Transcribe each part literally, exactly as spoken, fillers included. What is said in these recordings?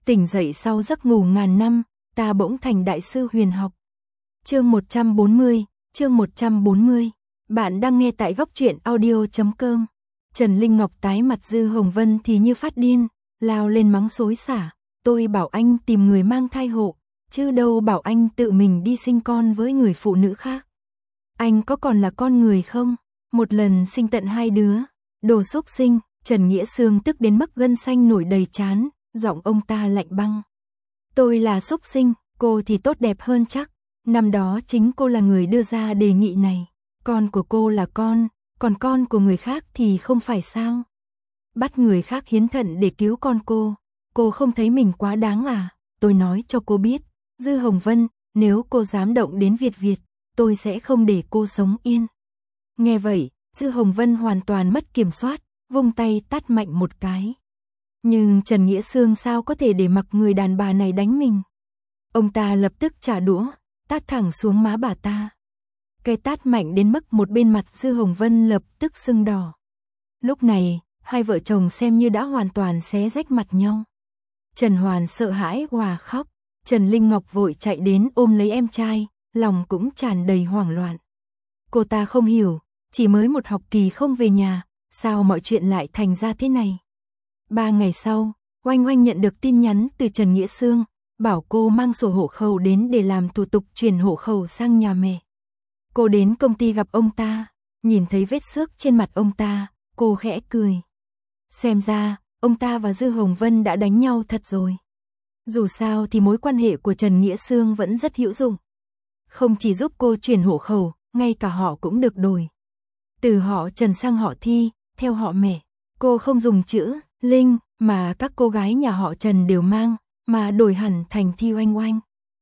Tỉnh dậy sau giấc ngủ ngàn năm, ta bỗng thành đại sư huyền học. Chương một trăm bốn mươi, chương một trăm bốn mươi. Bạn đang nghe tại góc truyện audio chấm com. Trần Linh Ngọc tái mặt Dư Hồng Vân thì như phát điên, lao lên mắng xối xả, tôi bảo anh tìm người mang thai hộ, chứ đâu bảo anh tự mình đi sinh con với người phụ nữ khác. Anh có còn là con người không? Một lần sinh tận hai đứa, đồ xúc sinh. Trần Nghĩa Xương tức đến mức gân xanh nổi đầy trán, giọng ông ta lạnh băng. Tôi là xúc sinh, cô thì tốt đẹp hơn chắc. Năm đó chính cô là người đưa ra đề nghị này. Con của cô là con, còn con của người khác thì không phải sao? Bắt người khác hiến thận để cứu con cô, cô không thấy mình quá đáng à? Tôi nói cho cô biết, Dư Hồng Vân, nếu cô dám động đến Việt Việt, tôi sẽ không để cô sống yên. Nghe vậy, Dư Hồng Vân hoàn toàn mất kiểm soát, vung tay tát mạnh một cái. Nhưng Trần Nghĩa Xương sao có thể để mặc người đàn bà này đánh mình? Ông ta lập tức trả đũa, tát thẳng xuống má bà ta. Cái tát mạnh đến mức một bên mặt Dư Hồng Vân lập tức sưng đỏ. Lúc này, hai vợ chồng xem như đã hoàn toàn xé rách mặt nhau. Trần Hoàn sợ hãi òa khóc, Trần Linh Ngọc vội chạy đến ôm lấy em trai, lòng cũng tràn đầy hoảng loạn. Cô ta không hiểu, chỉ mới một học kỳ không về nhà, sao mọi chuyện lại thành ra thế này? Ba ngày sau, Oanh Oanh nhận được tin nhắn từ Trần Nghĩa Xương, bảo cô mang sổ hộ khẩu đến để làm thủ tục chuyển hộ khẩu sang nhà mẹ. Cô đến công ty gặp ông ta, nhìn thấy vết xước trên mặt ông ta, cô khẽ cười. Xem ra, ông ta và Dư Hồng Vân đã đánh nhau thật rồi. Dù sao thì mối quan hệ của Trần Nghĩa Xương vẫn rất hữu dụng. Không chỉ giúp cô chuyển hộ khẩu, ngay cả họ cũng được đổi. Từ họ Trần sang họ Thi, theo họ mẹ. Cô không dùng chữ Linh mà các cô gái nhà họ Trần đều mang, mà đổi hẳn thành Thi Oanh Oanh.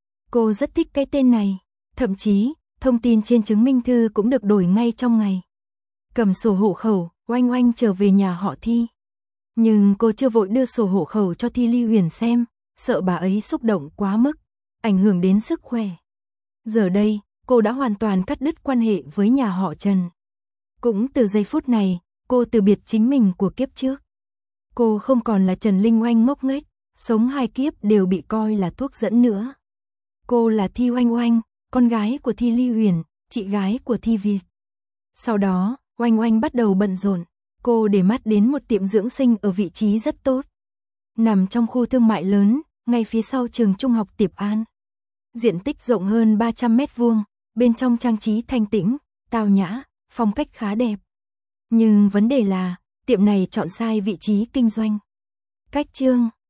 Cô rất thích cái tên này, thậm chí, thông tin trên chứng minh thư cũng được đổi ngay trong ngày. Cầm sổ hộ khẩu, Oanh Oanh trở về nhà họ Thi. Nhưng cô chưa vội đưa sổ hộ khẩu cho Thi Ly Huyền xem, sợ bà ấy xúc động quá mức, ảnh hưởng đến sức khỏe. Giờ đây, cô đã hoàn toàn cắt đứt quan hệ với nhà họ Trần. Cũng từ giây phút này, cô từ biệt chính mình của kiếp trước. Cô không còn là Trần Linh Oanh ngốc nghếch, sống hai kiếp đều bị coi là thuốc dẫn nữa. Cô là Thi Oanh Oanh, con gái của Thi Ly Huyền, chị gái của Thi Việt. Sau đó, Oanh Oanh bắt đầu bận rộn, cô để mắt đến một tiệm dưỡng sinh ở vị trí rất tốt. Nằm trong khu thương mại lớn, ngay phía sau trường trung học Tiệp An. Diện tích rộng hơn ba trăm mét vuông, bên trong trang trí thanh tĩnh, tao nhã, phong cách khá đẹp. Nhưng vấn đề là, tiệm này chọn sai vị trí kinh doanh. Cách chương,